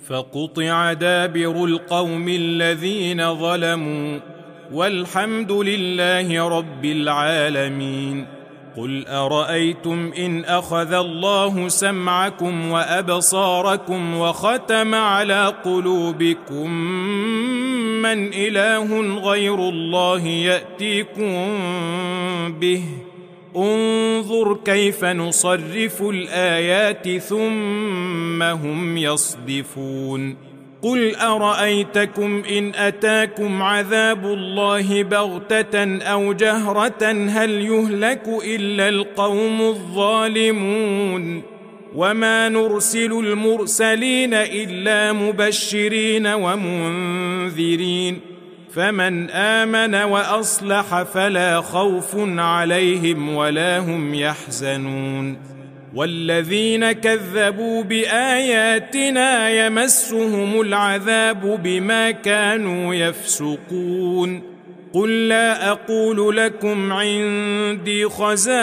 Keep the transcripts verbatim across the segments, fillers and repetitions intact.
فقطع دابر القوم الذين ظلموا والحمد لله رب العالمين. قل أرأيتم إن أخذ الله سمعكم وأبصاركم وختم على قلوبكم من إله غير الله يأتيكم به؟ انظر كيف نصرف الآيات ثم هم يصدفون. قل أرأيتكم إن أتاكم عذاب الله بغتة أو جهرة هل يهلك إلا القوم الظالمون؟ وما نرسل المرسلين إلا مبشرين ومنذرين، فمن آمن وأصلح فلا خوف عليهم ولا هم يحزنون. والذين كذبوا بآياتنا يمسهم العذاب بما كانوا يفسقون. قل لا أقول لكم عندي خزائن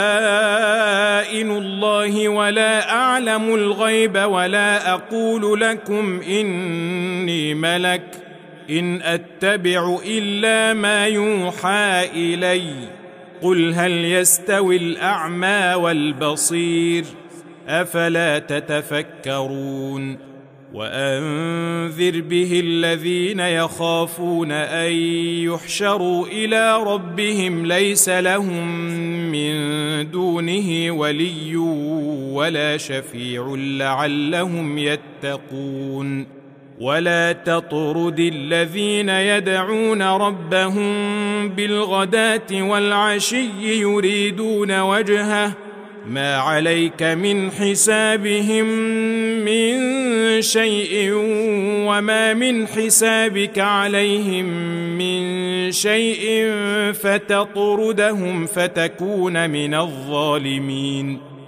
الله ولا أعلم الغيب ولا أقول لكم إني ملك إن أتبع إلا ما يوحى إلي. قل هل يستوي الأعمى والبصير أفلا تتفكرون. وأنذر به الذين يخافون أن يحشروا إلى ربهم ليس لهم من دونه ولي ولا شفيع لعلهم يتقون. ولا تطرد الذين يدعون ربهم بالغداة والعشي يريدون وجهه ما عليك من حسابهم من شيء وما من حسابك عليهم من شيء فتطردهم فتكون من الظالمين.